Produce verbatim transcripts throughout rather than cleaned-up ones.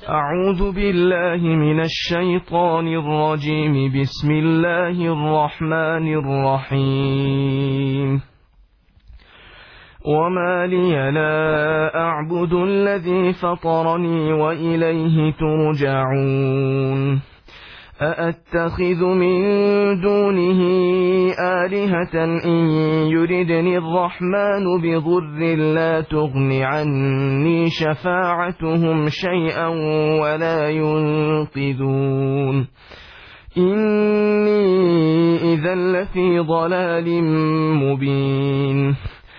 أعوذ بالله من الشيطان الرجيم. بسم الله الرحمن الرحيم. وما لي لا أعبد الذي فطرني وإليه ترجعون. أأتخذ من دونه آلهة إن يردني الرحمن بضر لا تغن عني شفاعتهم شيئا ولا ينقذون. إني إذا لفي ضلال مبين.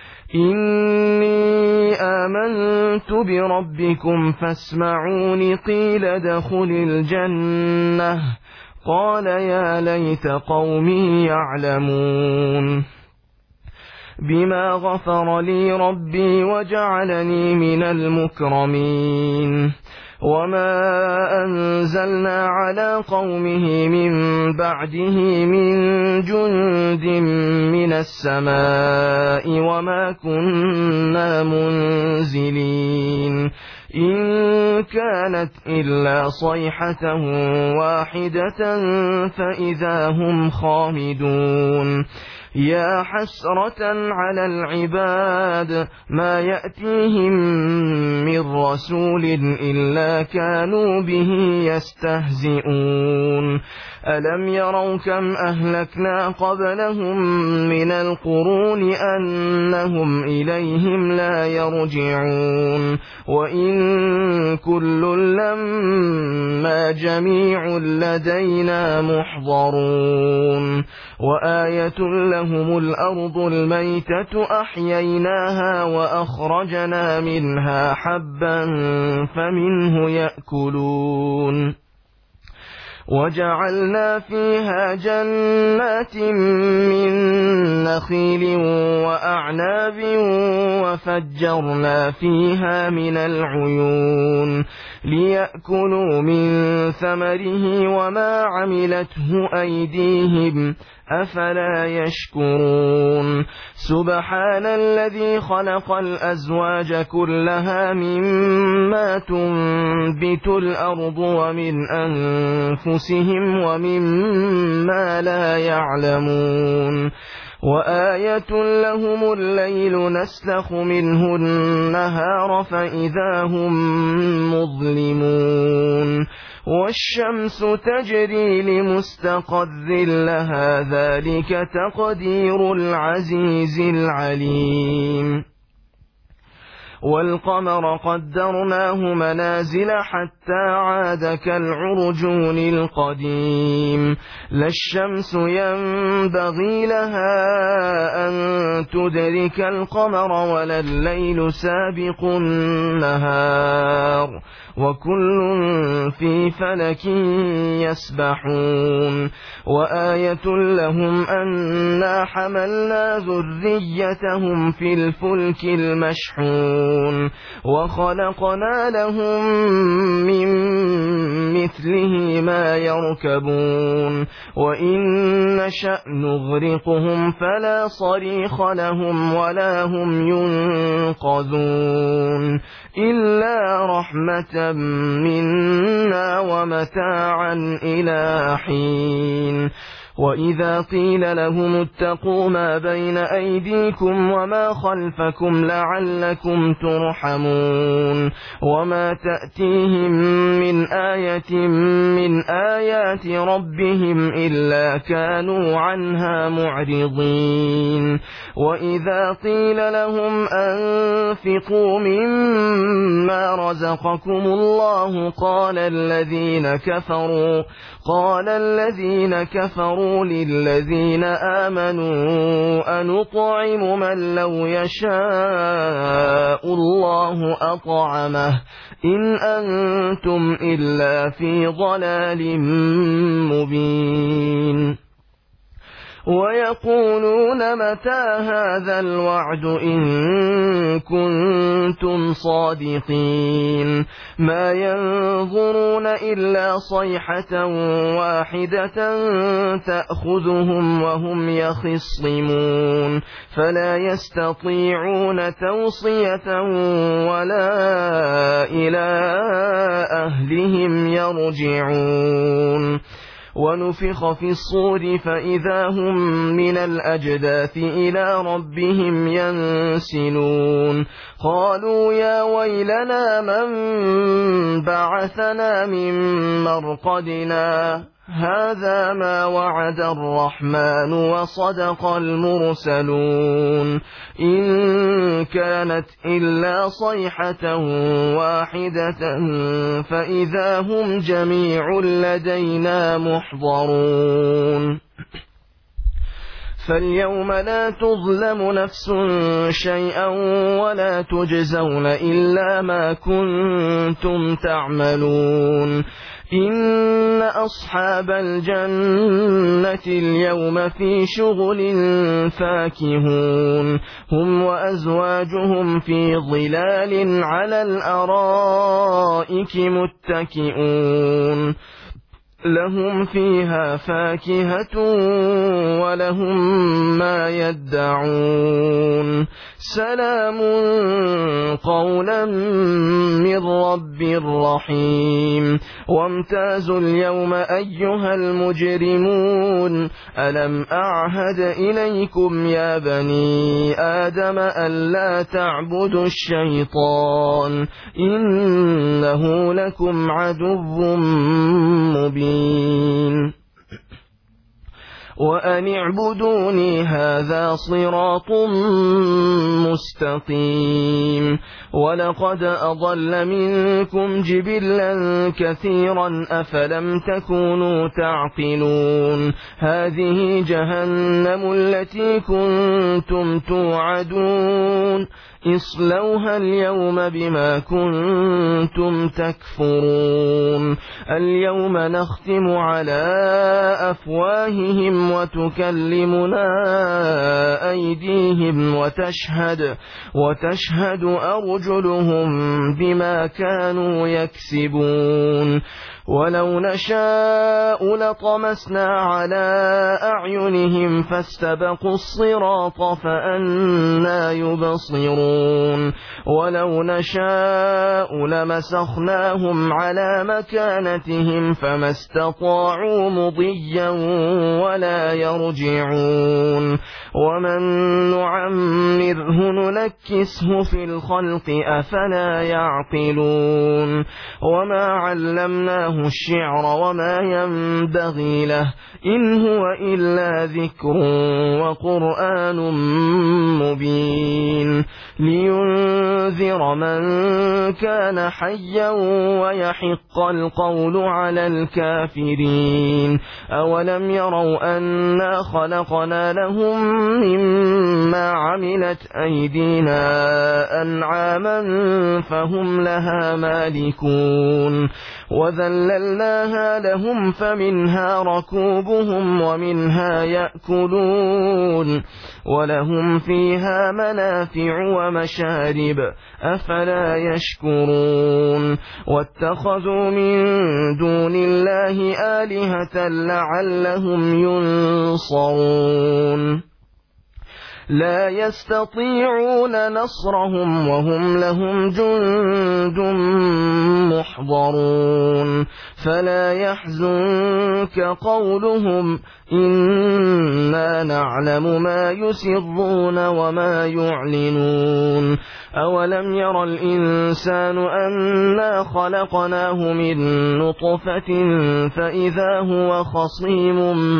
إني آمنت بربكم فاسمعون. قيل ادخل الجنة. قال يا ليت قومي يعلمون. بما غفر لي ربي وجعلني من المكرمين. وما أنزلنا على قومه من بعده من جند من السماء وما كنا منزلين. إن كانت إلا صيحة واحدة فإذا هم خامدون. يا حسرة على العباد ما يأتيهم من رسول إلا كانوا به يستهزئون. ألم يروا كم أهلكنا قبلهم من القرون أنهم إليهم لا يرجعون. وإن كل لما جميع لدينا محضرون. وآية لهم الأرض الميتة أحييناها وأخرجنا منها حبا فمنه يأكلون. وجعلنا فيها جنات من نخيل وأعناب وفجرنا فيها من العيون ليأكلوا من ثمره وما عملته أيديهم أفلا يشكرون. سبحان الذي خلق الأزواج كلها مما تنبت الأرض ومن أنفسهم ومما لا يعلمون. وآية لهم الليل نسلخ منه النهار فإذا هم مظلمون. والشمس تجري لمستقر لها ذلك تقدير العزيز العليم. والقمر قدرناه منازل حتى عاد كالعرجون القديم. لا الشمس ينبغي لها أن تدرك القمر ولا الليل سابق النهار وكل في فلك يسبحون. وآية لهم أنا حملنا ذريتهم في الفلك المشحون وخلقنا لهم من مثله ما يركبون. وإن نشأ نغرقهم فلا صريخ لهم ولا هم ينقذون إلا رحمة منا ومتاعا إلى حين. وإذا قيل لهم اتقوا ما بين أيديكم وما خلفكم لعلكم ترحمون. وما تأتيهم من آية من آيات ربهم إلا كانوا عنها معرضين. وإذا قيل لهم أنفقوا مما رزقكم الله قال الذين كفروا قال الذين كفروا للذين آمنوا أنطعم من لو يشاء الله أطعمه إن أنتم إلا في ضلال مبين. ويقولون متى هذا الوعد إن كنتم صادقين ما ينظرون إلا صيحة واحدة تأخذهم وهم يخصمون فلا يستطيعون توصية ولا إلى أهلهم يرجعون ونفخ في الصور فإذا هم من الأجداث إلى ربهم ينسلون قالوا يا ويلنا من بعثنا من مرقدنا هذا ما وعد الرحمن وصدق المرسلون إن كانت إلا صيحة واحدة فإذا هم جميع لدينا محضرون فاليوم لا تظلم نفس شيئا ولا تجزون إلا ما كنتم تعملون إن أصحاب الجنة اليوم في شغل فاكهون هم وأزواجهم في ظلال على الأرائك متكئون لهم فيها فاكهة ولهم ما يدعون سلام قولا من رب رحيم وامتازوا اليوم أيها المجرمون ألم أعهد إليكم يا بني آدم ألا تعبدوا الشيطان إنه لكم عدو مبين وأن اعبدوني هذا صراط مستقيم ولقد أضل منكم جبلا كثيرا أفلم تكونوا تعقلون هذه جهنم التي كنتم توعدون اصلوها اليوم بما كنتم تكفرون اليوم نختم على أفواههم وتكلمنا أيديهم وتشهد وتشهد أرجلهم بما كانوا يكسبون ولو نشاء لطمسنا على أعينهم فاستبقوا الصراط فأنى يبصرون ولو نشاء لمسخناهم على مكانتهم فما استطاعوا مضيا ولا يرجعون ومن نعمره ننكسه في الخلق أفلا يعقلون وما علمناه الشعر وما ينبغي له إن هو إلا ذكر وقرآن مبين لينذر من كان حيا ويحق القول على الكافرين أولم يروا أنا خلقنا لهم مما عملت أيدينا أنعاما فهم لها مالكون وذللناها لهم فمنها ركوبهم ومنها يأكلون ولهم فيها منافع ومشارب أفلا يشكرون واتخذوا من دون الله آلهة لعلهم ينصرون لا يستطيعون نصرهم وهم لهم جند محضرون فلا يحزنك قولهم إنا نعلم ما يسرون وما يعلنون أولم ير الإنسان أنا خلقناه من نطفة فإذا هو خصيم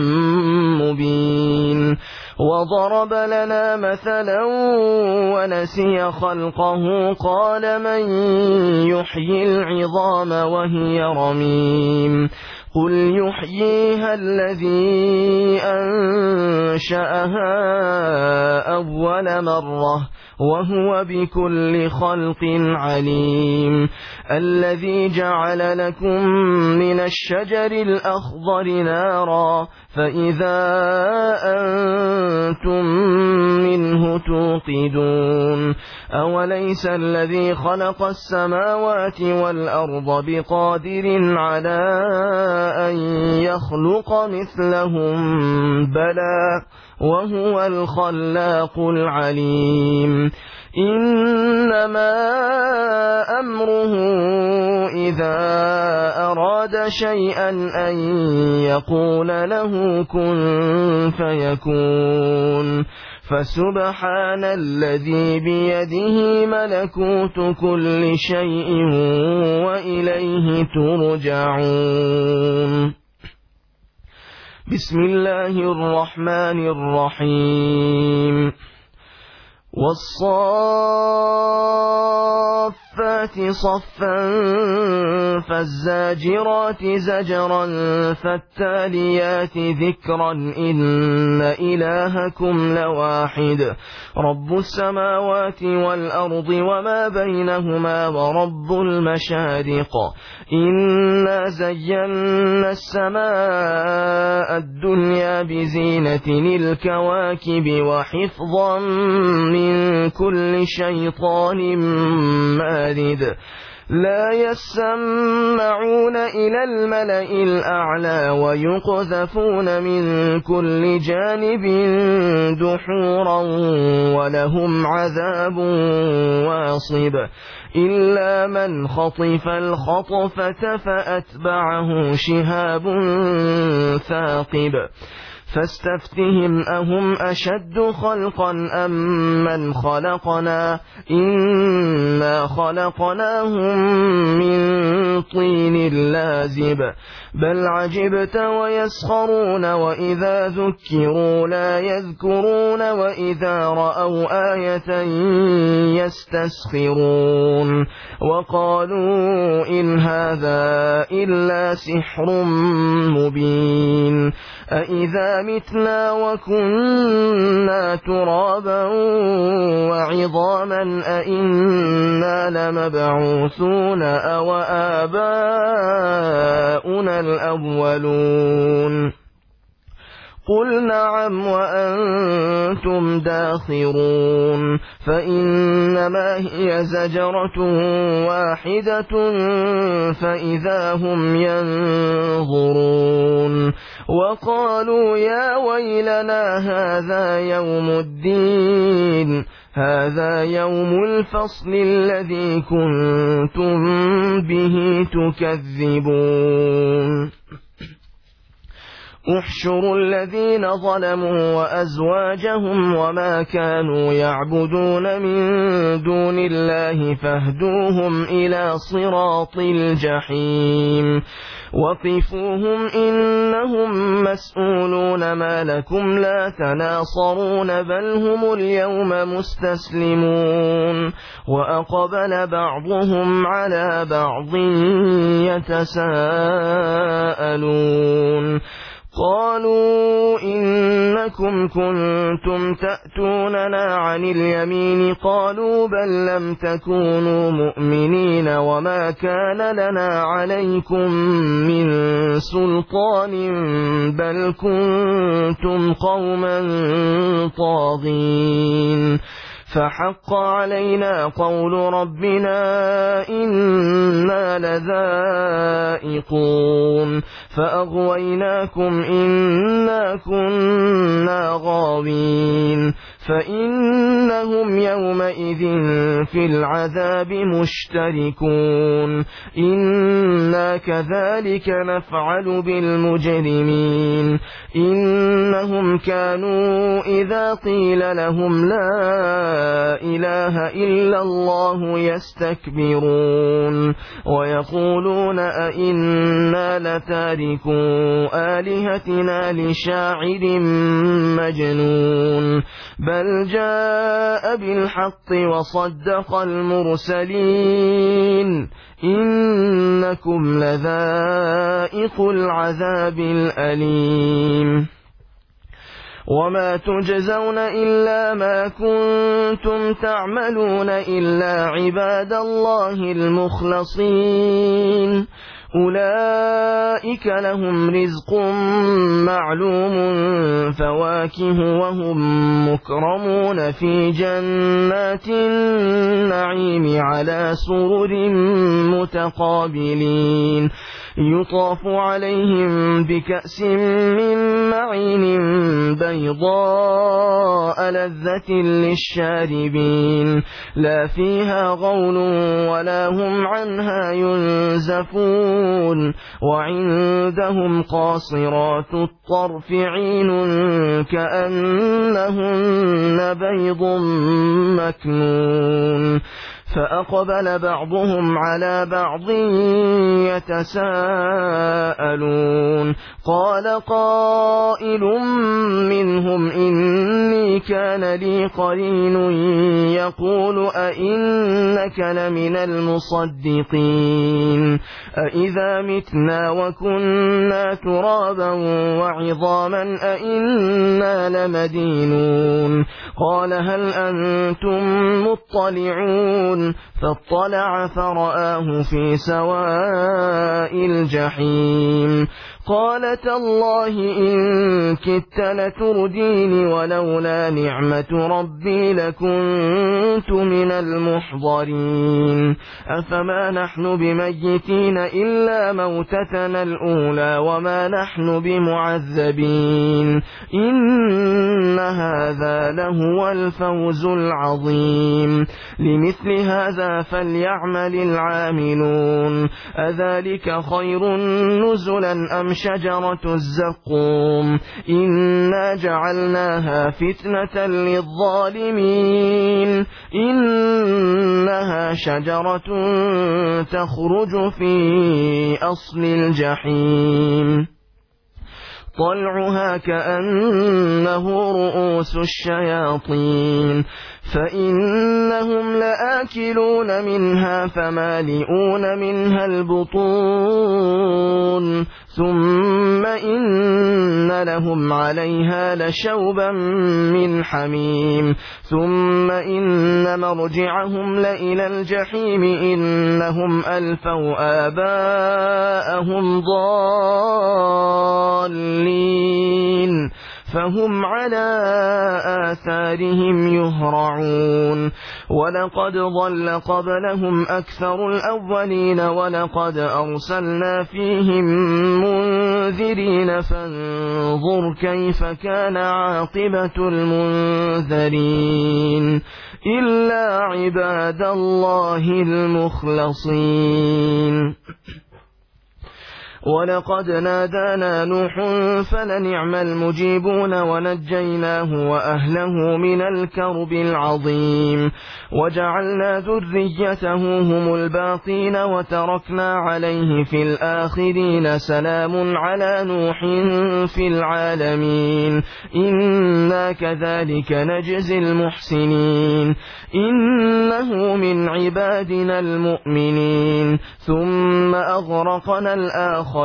مبين وضرب لنا مثلا ونسي خلقه قال من يحيي العظام وهي رميم قل يحييها الذي أنشأها أول مرة وهو بكل خلق عليم الذي جعل لكم من الشجر الأخضر نارا فإذا أنتم منه توقدون أوليس الذي خلق السماوات والأرض بقادر على أن يخلق مثلهم بلى وهو الخلاق العليم إنما أمره إذا أراد شيئا أن يقول له كن فيكون فسبحان الذي بيده ملكوت كل شيء وإليه ترجعون. بسم الله الرحمن الرحيم والصافات صفا فالزاجرات زجرا فالتاليات ذكرا إن إلهكم لواحد رب السماوات والأرض وما بينهما ورب المشارق إنا زينا السماء الدنيا بزينة الكواكب وحفظا من كل شيطان مارد لا يسمعون إلى الملأ الأعلى ويقذفون من كل جانب دحورا ولهم عذاب واصب إلا من خطف الخطفة فأتبعه شهاب ثاقب فاستفتهم أهم أشد خلقا أم من خلقنا إنا خلقناهم من طين لازب بل عجبت ويسخرون وإذا ذكروا لا يذكرون وإذا رأوا آية يستسخرون وقالوا إن هذا إلا سحر مبين أإذا متنا وكنا ترابا وعظاما أإنا لمبعوثون أو آباؤنا الأولون قل نعم وأنتم داخرون فإنما هي زجرة واحدة فإذا هم ينظرون وقالوا يا ويلنا هذا يوم الدين هذا يوم الفصل الذي كنتم به تكذبون احشروا الذين ظلموا وأزواجهم وما كانوا يعبدون من دون الله فاهدوهم إلى صراط الجحيم وقفوهم إنهم مسؤولون ما لكم لا تناصرون بل هم اليوم مستسلمون وأقبل بعضهم على بعض يتساءلون قالوا إنكم كنتم تأتوننا عن اليمين قالوا بل لم تكونوا مؤمنين وما كان لنا عليكم من سلطان بل كنتم قوما طاغين فحق علينا قول ربنا إنا لذائقون فأغويناكم إنا كنا غاوين فإنهم يومئذ في العذاب مشتركون إنا كذلك نفعل بالمجرمين إنهم كانوا إذا قيل لهم لا إله إلا الله يستكبرون ويقولون أئنا لتاركو آلهتنا لشاعر مجنون بل جاء بالحق وصدق المرسلين إنكم لذائق العذاب الأليم وما تجزون إلا ما كنتم تعملون إلا عباد الله المخلصين أولئك لهم رزق معلوم فواكه وهم مكرمون في جنات النعيم على سرر متقابلين يطاف عليهم بكأس من معين بيضاء لذة للشاربين لا فيها غول ولا هم عنها ينزفون وعندهم قاصرات الطرف عين كأنهن بيض مكنون فأقبل بعضهم على بعض يتساءلون قال قائل منهم إني كان لي قرين يقول أئنك لمن المصدقين أئذا متنا وكنا ترابا وعظاما أئنا لمدينون قال هل أنتم مطلعون فاطلع فرآه في سواء الجحيم قال تالله إن كدت لترديني ولولا نعمة ربي لكنت من المحضرين أفما نحن بميتين إلا موتتنا الأولى وما نحن بمعذبين إن هذا لهو الفوز العظيم لمثل هذا فليعمل العاملون أذلك خير نزلا أم شجرة الزقوم إنا جعلناها فتنة للظالمين إنها شجرة تخرج في أصل الجحيم طلعها كأنه رؤوس الشياطين فإنهم لآكلون منها فمالئون منها البطون ثم إن لهم عليها لشوبا من حميم ثم إن مرجعهم لإلى الجحيم إنهم ألفوا آباءهم ضالين فهم على آثارهم يهرعون ولقد ضل قبلهم أكثر الأولين ولقد أرسلنا فيهم منذرين فانظر كيف كان عاقبة المنذرين إلا عباد الله المخلصين ولقد نادانا نوح فلنعم المجيبون ونجيناه وأهله من الكرب العظيم وجعلنا ذريته هم الباقين وتركنا عليه في الآخرين سلام على نوح في العالمين إنا كذلك نجزي المحسنين إنه من عبادنا المؤمنين ثم أغرقنا الآخرين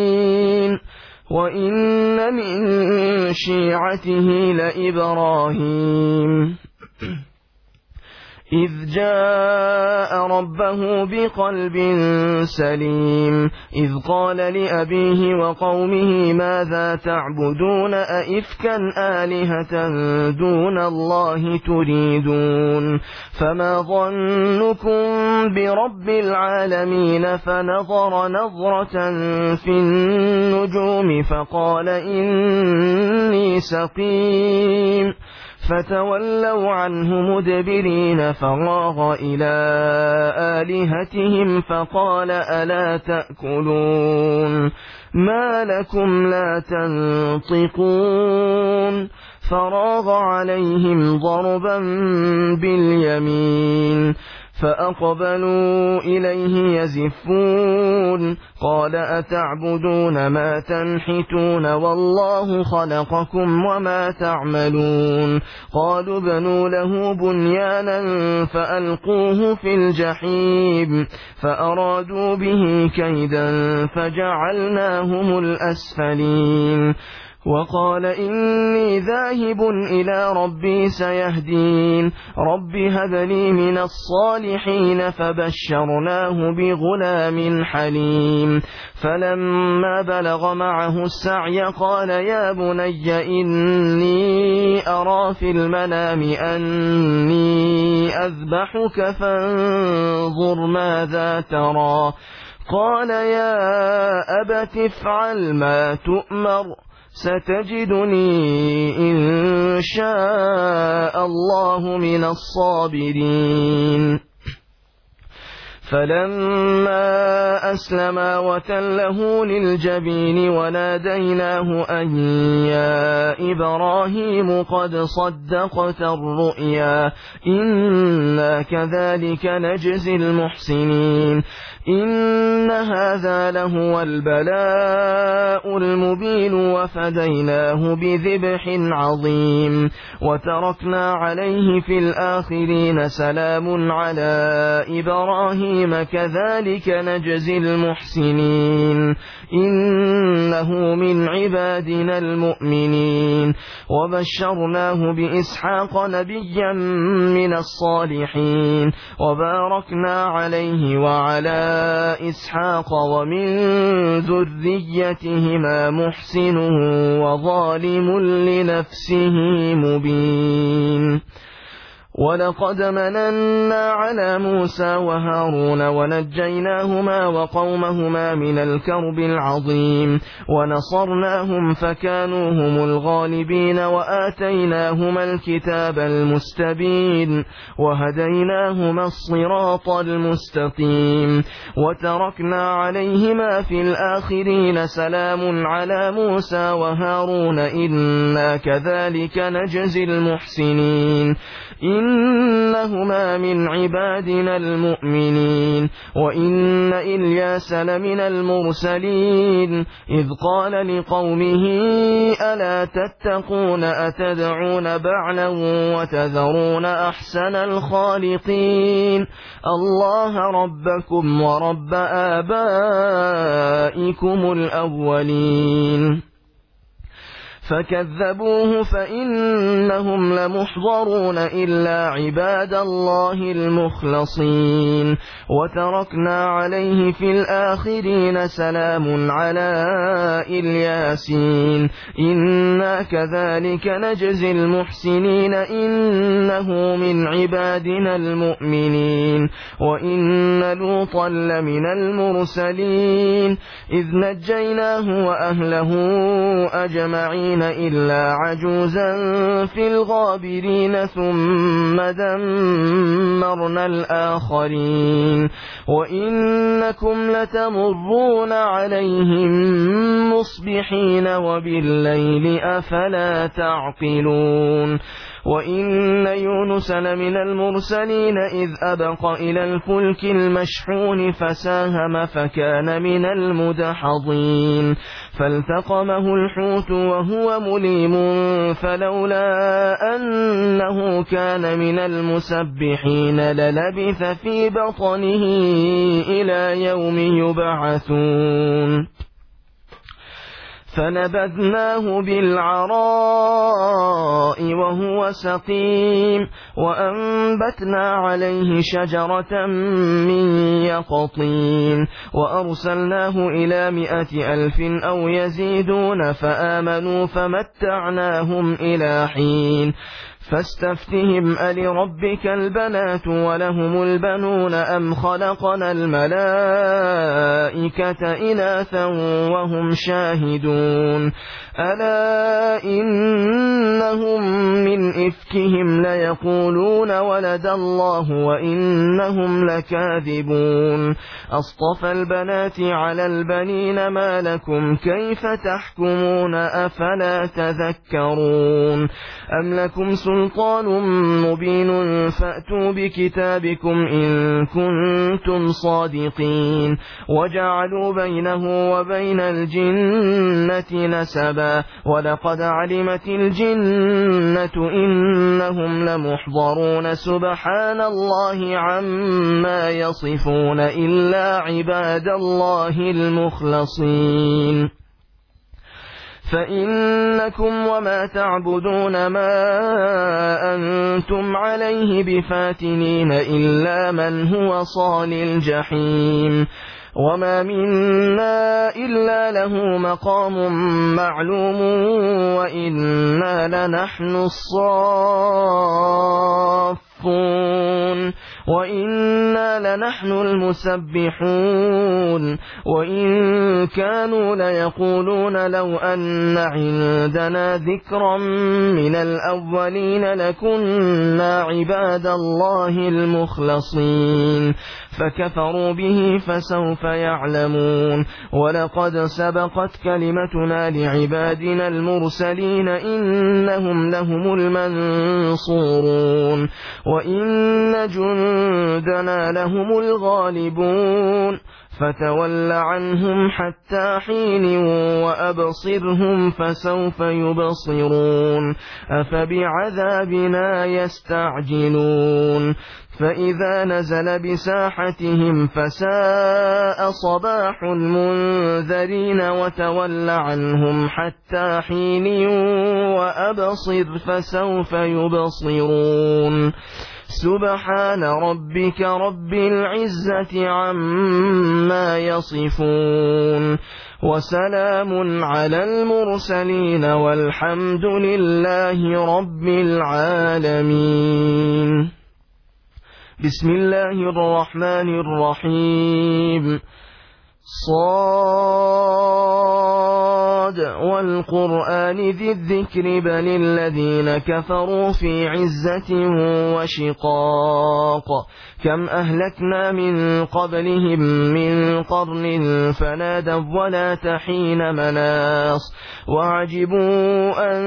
وإن من شيعته لإبراهيم إذ جاء ربه بقلب سليم إذ قال لأبيه وقومه ماذا تعبدون أئفكا آلهة دون الله تريدون فما ظنكم برب العالمين فنظر نظرة في النجوم فقال إني سقيم فتولوا عنه مدبرين فراغ إلى آلهتهم فقال ألا تأكلون ما لكم لا تنطقون فراغ عليهم ضربا باليمين فأقبلوا إليه يزفون قال أتعبدون ما تنحتون والله خلقكم وما تعملون قالوا بنوا له بنيانا فألقوه في الجحيم فأرادوا به كيدا فجعلناهم الأسفلين وقال إني ذاهب إلى ربي سيهدين رب هب لي من الصالحين فبشرناه بغلام حليم فلما بلغ معه السعي قال يا بني إني أرى في المنام أني أذبحك فانظر ماذا ترى قال يا أبت افعل ما تؤمر ستجدني إن شاء الله من الصابرين فلما أسلما وتله للجبين وناديناه أن يا إبراهيم قد صدقت الرؤيا إنا كذلك نجزي المحسنين إن هذا لهو البلاء المبين وفديناه بذبح عظيم وتركنا عليه في الآخرين سلام على إبراهيم كذلك نجزي المحسنين إنه من عبادنا المؤمنين وبشرناه بإسحاق نبيا من الصالحين وباركنا عليه وعلى إسحاق ومن ذريتهما محسن وظالم لنفسه مبين ولقد مننا على موسى وهارون ونجيناهما وقومهما من الكرب العظيم ونصرناهم فكانوا هم الغالبين وآتيناهما الكتاب المستبين وهديناهما الصراط المستقيم وتركنا عليهما في الآخرين سلام على موسى وهارون إنا كذلك نجزي المحسنين إنهما من عبادنا المؤمنين وإن إلياس لمن المرسلين إذ قال لقومه ألا تتقون أتدعون بعلا وتذرون أحسن الخالقين الله ربكم ورب آبائكم الأولين فكذبوه فإنهم لمحضرون إلا عباد الله المخلصين وتركنا عليه في الآخرين سلام على الياسين إنا كذلك نجزي المحسنين إنه من عبادنا المؤمنين وإن لوطا لمن المرسلين إذ نجيناه وأهله أجمعين إلا عجوزا في الغابرين ثم دمرنا الآخرين وإنكم لتمرون عليهم مصبحين وبالليل أفلا تعقلون وإن يونس لمن المرسلين إذ أبق إلى الفلك المشحون فساهم فكان من المدحضين فالتقمه الحوت وهو مليم فلولا أنه كان من المسبحين للبث في بطنه إلى يوم يبعثون فنبذناه بالعراء وهو سقيم وأنبتنا عليه شجرة من يقطين وأرسلناه إلى مائة ألف أو يزيدون فآمنوا فمتعناهم إلى حين فاستفتهم ألربك البنات ولهم البنون أم خلقنا الملائكة إناثا وهم شاهدون ألا إنهم من إفكهم ليقولون ولد الله وإنهم لكاذبون أصطفى البنات على البنين ما لكم كيف تحكمون أفلا تذكرون أم لكم سلطان مبين فأتوا بكتابكم إن كنتم صادقين وجعلوا بينه وبين الجنة نسبا ولقد علمت الجنة إنهم لمحضرون سبحان الله عما يصفون إلا عباد الله المخلصين فإنكم وما تعبدون ما أنتم عليه بفاتنين إلا من هو صال الجحيم وما منا إلا له مقام معلوم وإنا لنحن الصافون وإنا لنحن المسبحون وإن كانوا ليقولون لو أن عندنا ذكرا من الأولين لكنا عباد الله المخلصين فكفروا به فسوف يعلمون ولقد سبقت كلمتنا لعبادنا المرسلين إنهم لهم المنصورون وإن جندنا لهم الغالبون فتول عنهم حتى حين وأبصرهم فسوف يبصرون أفبعذابنا يستعجلون فإذا نزل بساحتهم فساء صباح المنذرين وتول عنهم حتى حين وأبصر فسوف يبصرون سبحان ربك رب العزة عما يصفون وسلام على المرسلين والحمد لله رب العالمين. بسم الله الرحمن الرحيم. صاد والقرآن ذي الذكر بل الذين كفروا في عزة وشقاق كم أهلكنا من قبلهم من قرن فنادوا ولا تحين مناص وعجبوا أن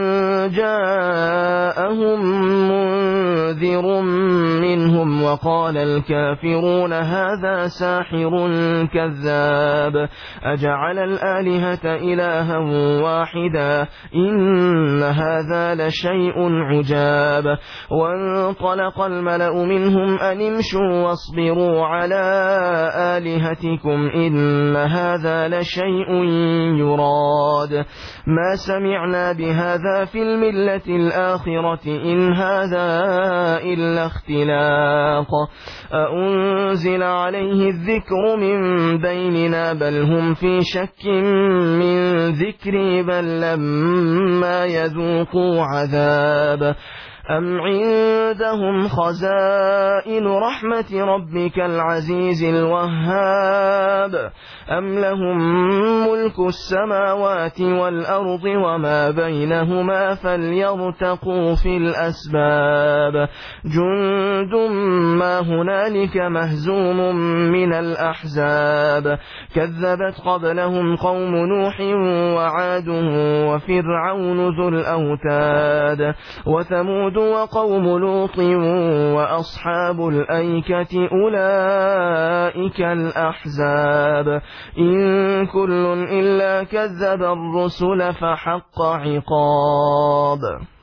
جاءهم منذر منهم وقال الكافرون هذا ساحر كذاب أجعل الآلهة إلها واحدا إن هذا لشيء عجاب وانطلق الملأ منهم أن امشوا واصبروا على آلهتكم إن هذا لشيء يراد ما سمعنا بهذا في الملة الآخرة إن هذا إلا اختلاق أأنزل عليه الذكر من بيننا بل هم في شك من ذكري بل لما يذوقوا عذاب أم عندهم خزائن رحمة ربك العزيز الوهاب أم لهم ملك السماوات والأرض وما بينهما فليرتقوا في الأسباب جند ما هنالك مهزوم من الأحزاب كذبت قبلهم قوم نوح وعاد وفرعون ذو الأوتاد وثمود وقوم لوط وأصحاب الأيكة أولئك الأحزاب إن كل إلا كذب الرسل فحق عقاب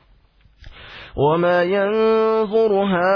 وما ينظر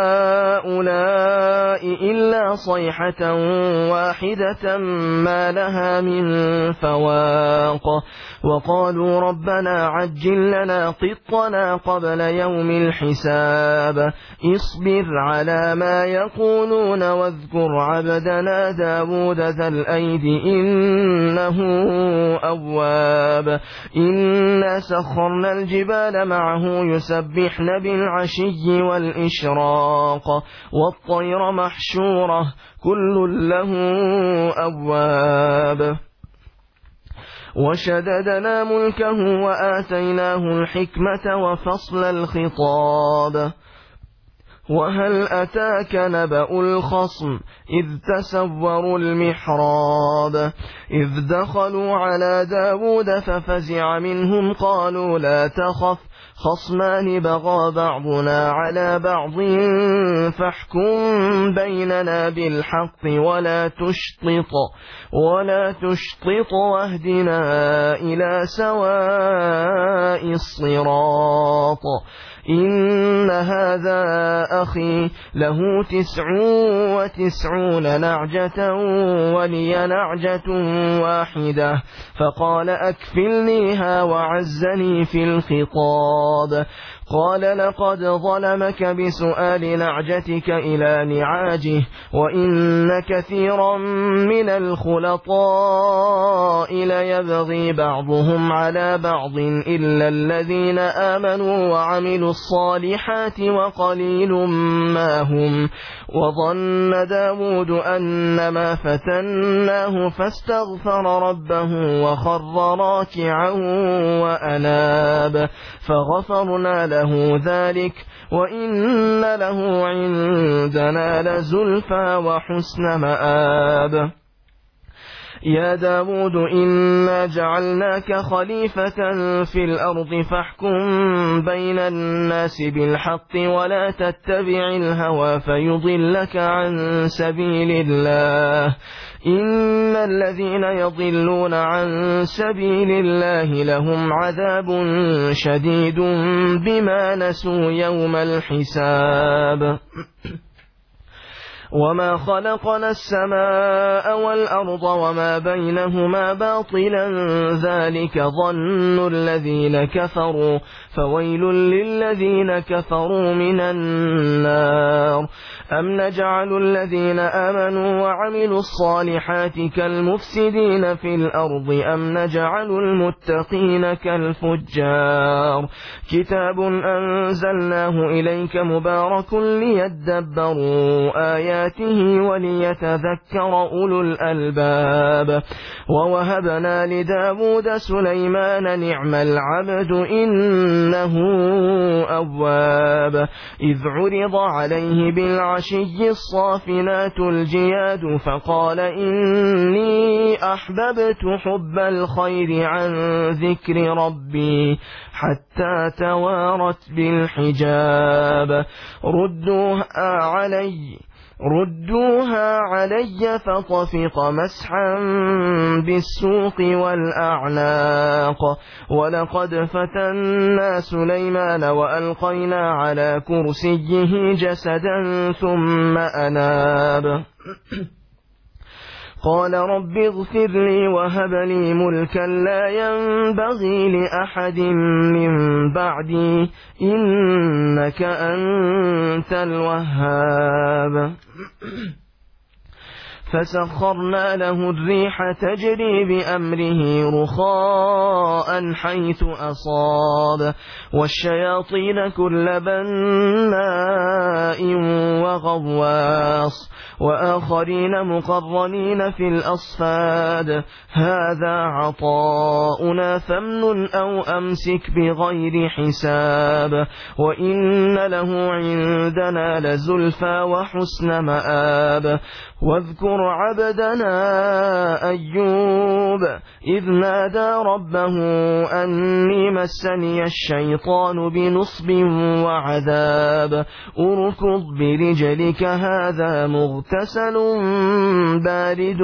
هؤلاء إلا صيحة واحدة ما لها من فواق وقالوا ربنا عجل لنا قطنا قبل يوم الحساب اصبر على ما يقولون واذكر عبدنا داود ذا الأيد إنه أواب إنا سخرنا الجبال معه يسبحن بالعشي والإشراق والطير محشورة كل له أواب وشددنا ملكه وآتيناه الحكمة وفصل الخطاب وهل أتاك نبأ الخصم إذ تسوروا المحراب إذ دخلوا على داود ففزع منهم قالوا لا تخف خصمان بغى بعضنا على بعض فاحكم بيننا بالحق ولا تشطط ولا تشطط واهدنا إلى سواء الصراط إن هذا أخي له تسع وتسعون نعجة ولي نعجة واحدة فقال أكفلنيها وعزني في الخطاب. قال لقد ظلمك بسؤال نعجتك إلى نعاجه وإن كثيرا من الخلطاء ليبغي بعضهم على بعض إلا الذين آمنوا وعملوا الصالحات وقليل ما هم. وظن داود أنما فتناه فاستغفر ربه وخر راكعا وأناب فغفرنا له ذلك وإن له عندنا لزلفى وحسن مآب. يا داود إنا جعلناك خليفة في الأرض فاحكم بين الناس بالحق ولا تتبع الهوى فيضلك عن سبيل الله إن الذين يضلون عن سبيل الله لهم عذاب شديد بما نسوا يوم الحساب. وما خلقنا السماء والأرض وما بينهما باطلا ذلك ظن الذين كفروا فويل للذين كفروا من النار. أم نجعل الذين آمنوا وعملوا الصالحات كالمفسدين في الأرض أم نجعل المتقين كالفجار. كتاب أنزلناه إليك مبارك ليدبروا آياته وليتذكر أولو الألباب. ووهبنا لداود سليمان نعم العبد إنه أواب. إذ عرض عليه بالعشي الصافنات الجياد فقال إني أحببت حب الخير عن ذكر ربي حتى توارت بالحجاب. ردوها علي ردوها علي فطفق مسحا بالسوق والأعناق. ولقد فتنا سليمان وألقينا على كرسيه جسدا ثم أناب. قال رب اغفر لي وهب لي ملكا لا ينبغي لأحد من بعدي إنك أنت الوهاب. فسخرنا له الريح تجري بأمره رخاء حيث أصاب والشياطين كل بناء وغواص وآخرين مقرنين في الأصفاد. هذا عطاؤنا فامنن أو أمسك بغير حساب وإن له عندنا لزلفى وحسن مآب. واذكر عبدنا أيوب إذ نادى ربه أني مسني الشيطان بنصب وعذاب. أركض برجلك هذا مغتسل بارد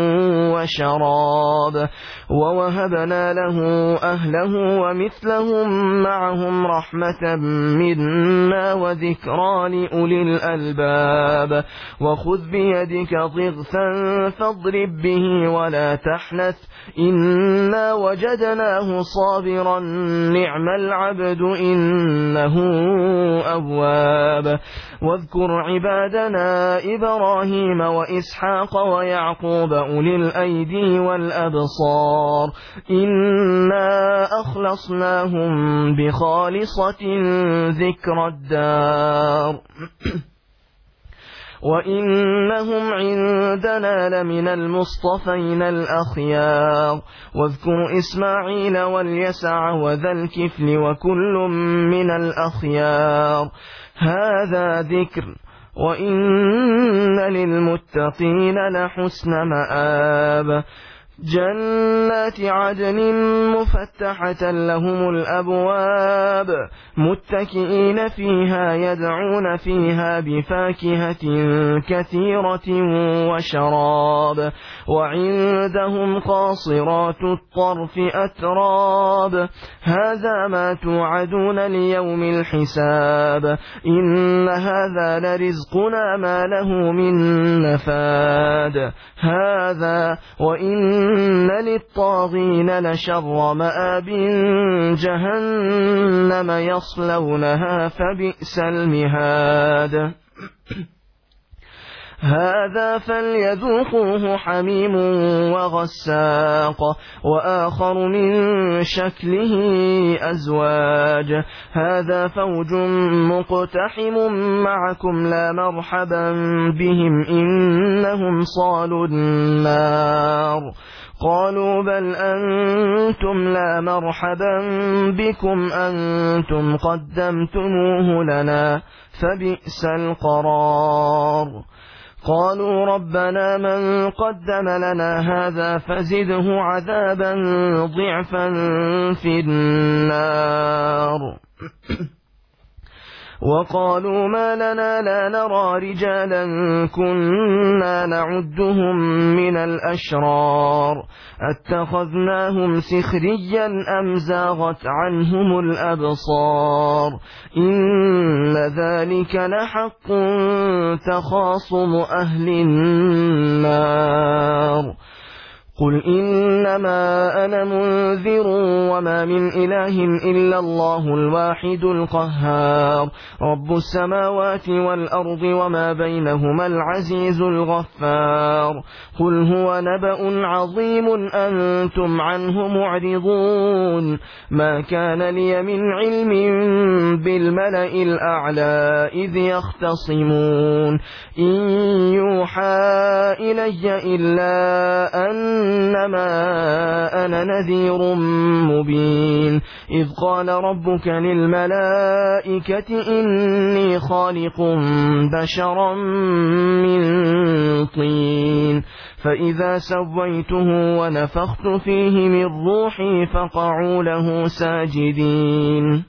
وشراب. ووهبنا له أهله ومثلهم معهم رحمة منا وذكرى لأولي الألباب. وخذ بيدك ضغثا فاضرب به ولا تحنث إنا وجدناه صابرا نعم العبد إنه أواب. واذكر عبادنا إبراهيم وإسحاق ويعقوب أولي الأيدي والأبصار إنا أخلصناهم بخالصة ذكر الدار وإنهم عندنا لمن المصطفين الأخيار. واذكر إسماعيل واليسع وذا الكفل وكل من الأخيار. هذا ذكر وإن للمتقين لحسن مآب. جنات عدن مفتحة لهم الأبواب متكئين فيها يدعون فيها بفاكهة كثيرة وشراب وعندهم قاصرات الطرف أتراب هذا ما توعدون ليوم الحساب إن هذا لرزقنا ما له من نفاد هذا وإن للطاغين لشر مآب جهنم يصلونها فبئس المهاد هذا فليذوقوه حميم وغساق وآخر من شكله أزواج هذا فوج مقتحم معكم لا مرحبا بهم إنهم صالوا النار قالوا بل أنتم لا مرحبا بكم أنتم قدمتموه لنا فبئس القرار قالوا ربنا من قدم لنا هذا فزده عذابا ضعفا في النار وقالوا ما لنا لا نرى رجالا كنا نعدهم من الأشرار اتخذناهم سخريا أم زاغت عنهم الأبصار إن ذلك لحق تخاصم أهل النار قل إنما أنا منذر وما من إله إلا الله الواحد القهار رب السماوات والأرض وما بينهما العزيز الغفار قل هو نبأ عظيم أنتم عنه معرضون ما كان لي من علم بالملأ الأعلى إذ يختصمون إن يوحى إلي إلا أنما أنا نذير مبين إذ قال ربك للملائكة إني خالق بشرا من طين فإذا سويته ونفخت فيه من روحي فقعوا له ساجدين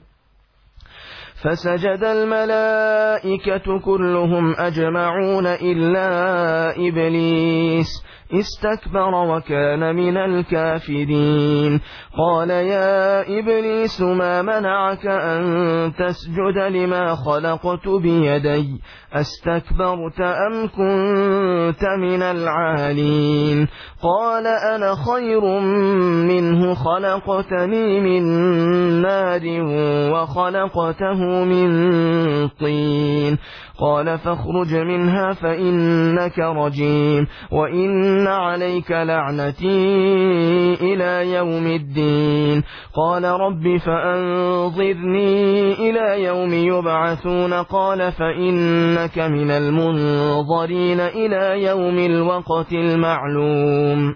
فسجد الملائكة كلهم أجمعون إلا إبليس استكبر وكان من الكافرين قال يا إبليس ما منعك أن تسجد لما خلقت بيدي استكبرت أم كنت من العالين قال أنا خير منه خلقتني من نار وخلقته من طين قال فاخرج منها فإنك رجيم وإن عليك لعنتي إلى يوم الدين قال رب فأنظرني إلى يوم يبعثون قال فإنك من المنظرين إلى يوم الوقت المعلوم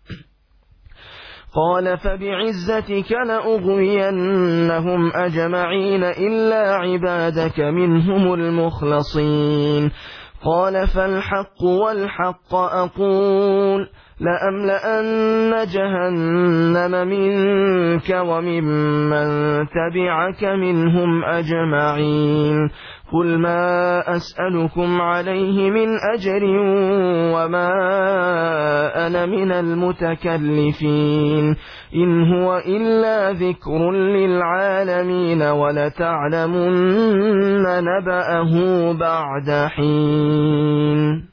قال فبعزتك لأغوينهم أجمعين إلا عبادك منهم المخلصين قال فالحق والحق أقول لأملأن جهنم منك وممن تبعك منهم أجمعين قل ما أسألكم عليه من أجر وما أنا من المتكلفين إن هو إلا ذكر للعالمين ولتعلمن نبأه بعد حين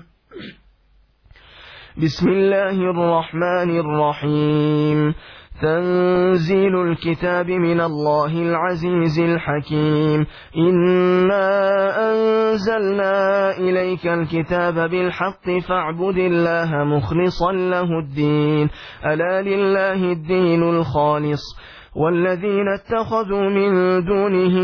بسم الله الرحمن الرحيم تنزيل الكتاب من الله العزيز الحكيم إنا أنزلنا إليك الكتاب بالحق فاعبد الله مخلصا له الدين ألا لله الدين الخالص والذين اتخذوا من دونه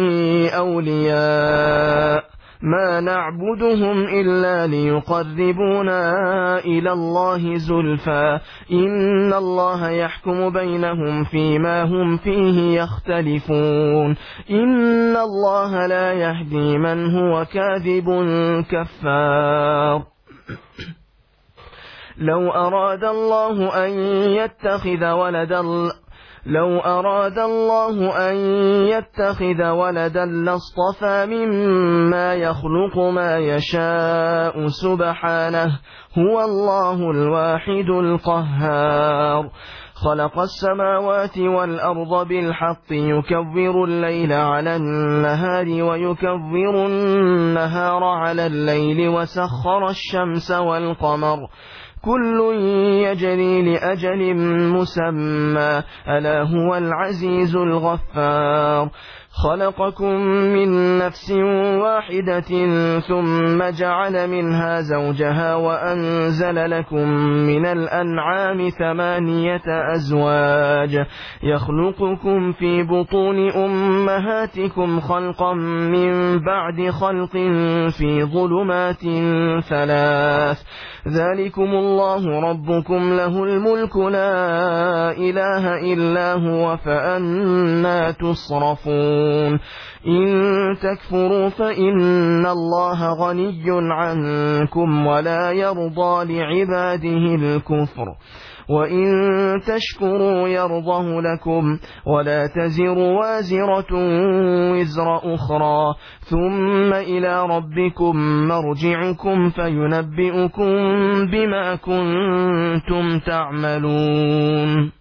أولياء ما نعبدهم إلا ليقربونا إلى الله زلفى إن الله يحكم بينهم فيما هم فيه يختلفون إن الله لا يهدي من هو كاذب كفار لو أراد الله أن يتخذ ولدا لو أراد الله أن يتخذ ولدا لاصطفى مما يخلق ما يشاء سبحانه هو الله الواحد القهار خلق السماوات والأرض بالحق يكبر الليل على النهار ويكبر النهار على الليل وسخر الشمس والقمر كل يجري لأجل مسمى ألا هو العزيز الغفار خلقكم من نفس واحدة ثم جعل منها زوجها وأنزل لكم من الأنعام ثمانية أزواج يخلقكم في بطون أمهاتكم خلقا من بعد خلق في ظلمات ثلاث ذلكم الله ربكم له الملك لا إله إلا هو فأنا تصرفون إن تكفروا فإن الله غني عنكم ولا يرضى لعباده الكفر وإن تشكروا يرضه لكم ولا تزر وازرة وزر أخرى ثم إلى ربكم مرجعكم فينبئكم بما كنتم تعملون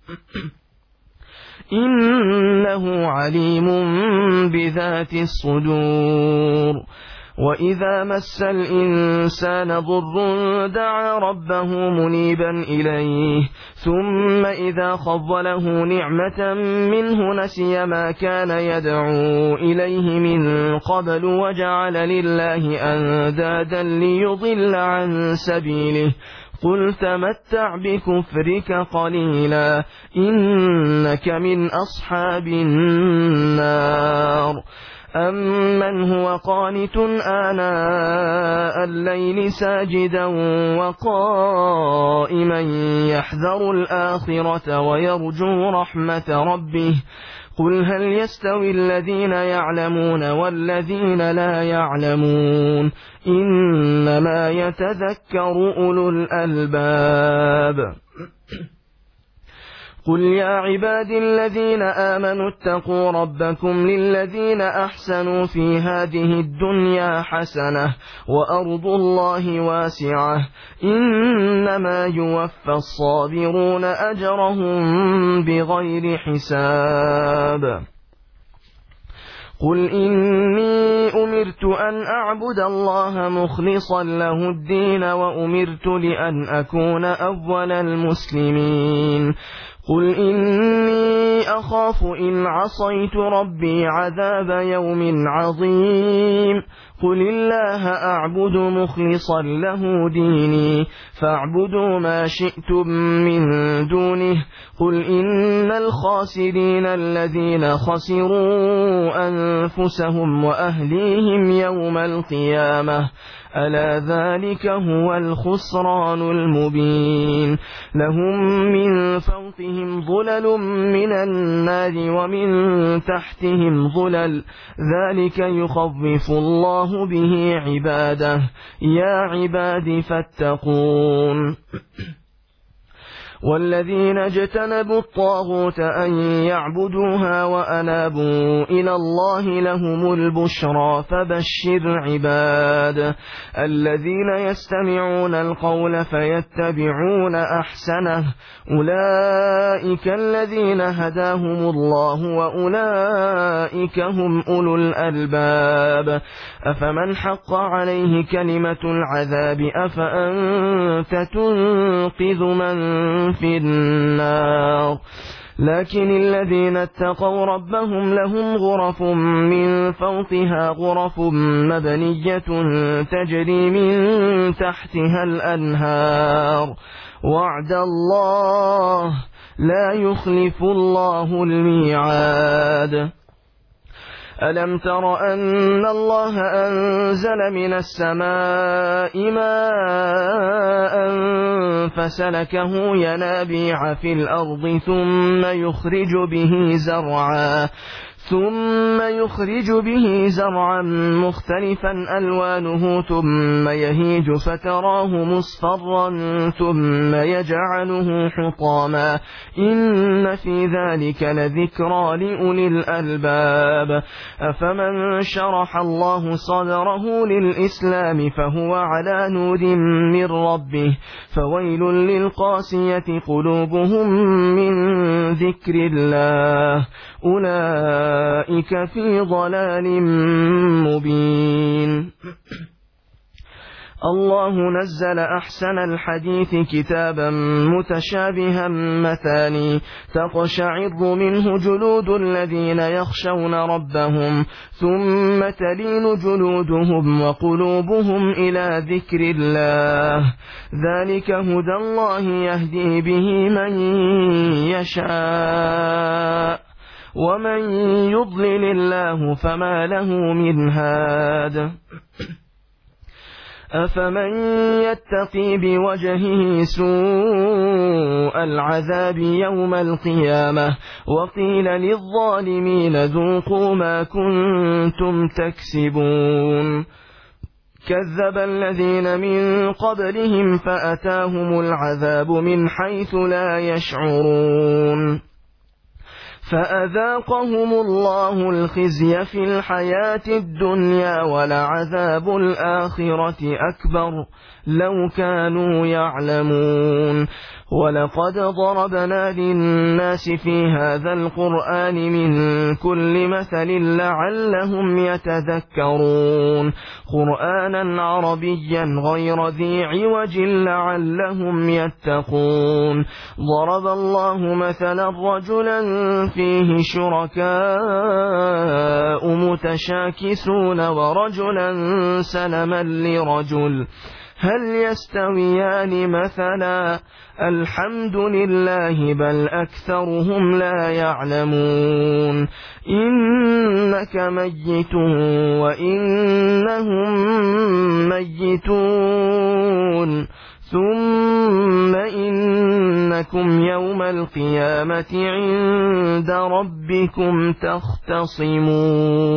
إنه عليم بذات الصدور وإذا مس الإنسان ضر دعا ربه منيبا إليه ثم إذا خضله نعمة منه نسي ما كان يدعو إليه من قبل وجعل لله أندادا ليضل عن سبيله قل تمتع بكفرك قليلا إنك من أصحاب النار أمن هو قانت آناء الليل ساجدا وقائما يحذر الآخرة ويرجو رحمة ربه قل هل يستوي الذين يعلمون والذين لا يعلمون إنما يتذكر أولو الألباب قل يا عبادي الذين آمنوا اتقوا ربكم للذين أحسنوا في هذه الدنيا حسنة وأرض الله واسعة إنما يوفى الصابرون أجرهم بغير حساب قل إني أمرت أن أعبد الله مخلصا له الدين وأمرت لأن أكون أول المسلمين قل إني أخاف إن عصيت ربي عذاب يوم عظيم قل الله أعبد مخلصا له ديني فاعبدوا ما شئتم من دونه قل إن الخاسرين الذين خسروا أنفسهم وأهليهم يوم القيامة ألا ذلك هو الخسران المبين لهم من فوقهم ظلل من النار ومن تحتهم ظلل ذلك يخوف الله به عباده يا عباد فاتقون والذين اجتنبوا الطاغوت أن يعبدوها وأنابوا إلى الله لهم البشرى فبشر عباد الذين يستمعون القول فيتبعون أحسنه أولئك الذين هداهم الله وأولئك هم أولو الألباب أفمن حق عليه كلمة العذاب أفأنت تنقذ من في النار لكن الذين اتقوا ربهم لهم غرف من فوقها غرف مبنية تجري من تحتها الأنهار وعد الله لا يخلف الله الميعاد ألم تر أن الله أنزل من السماء ماء فسلكه ينابيع في الأرض ثم يخرج به زرعا ثم يخرج به زرعا مختلفا ألوانه ثم يهيج فتراه مصفرا ثم يجعله حطاما إن في ذلك لذكرى لأولي الألباب أفمن شرح الله صدره للإسلام فهو على نور من ربه فويل للقاسية قلوبهم من ذكر الله أولئك في ضلال مبين. الله نزل أحسن الحديث كتابا متشابها مثاني تقشعر منه جلود الذين يخشون ربهم ثم تلين جلودهم وقلوبهم إلى ذكر الله ذلك هدى الله يهدي به من يشاء ومن يضلل الله فما له من هاد أفمن يتقي بوجهه سوء العذاب يوم القيامة وقيل للظالمين ذوقوا ما كنتم تكسبون كذب الذين من قبلهم فأتاهم العذاب من حيث لا يشعرون فأذاقهم الله الخزي في الحياة الدنيا ولعذاب الآخرة أكبر لو كانوا يعلمون ولقد ضربنا للناس في هذا القرآن من كل مثل لعلهم يتذكرون قرآنا عربيا غير ذي عوج لعلهم يتقون ضرب الله مثلا رجلا فيه شركاء متشاكسون ورجلا سلما لرجل هل يستويان مثلا الحمد لله بل أكثرهم لا يعلمون إنك ميت وإنهم ميتون ثم إنكم يوم القيامة عند ربكم تختصمون.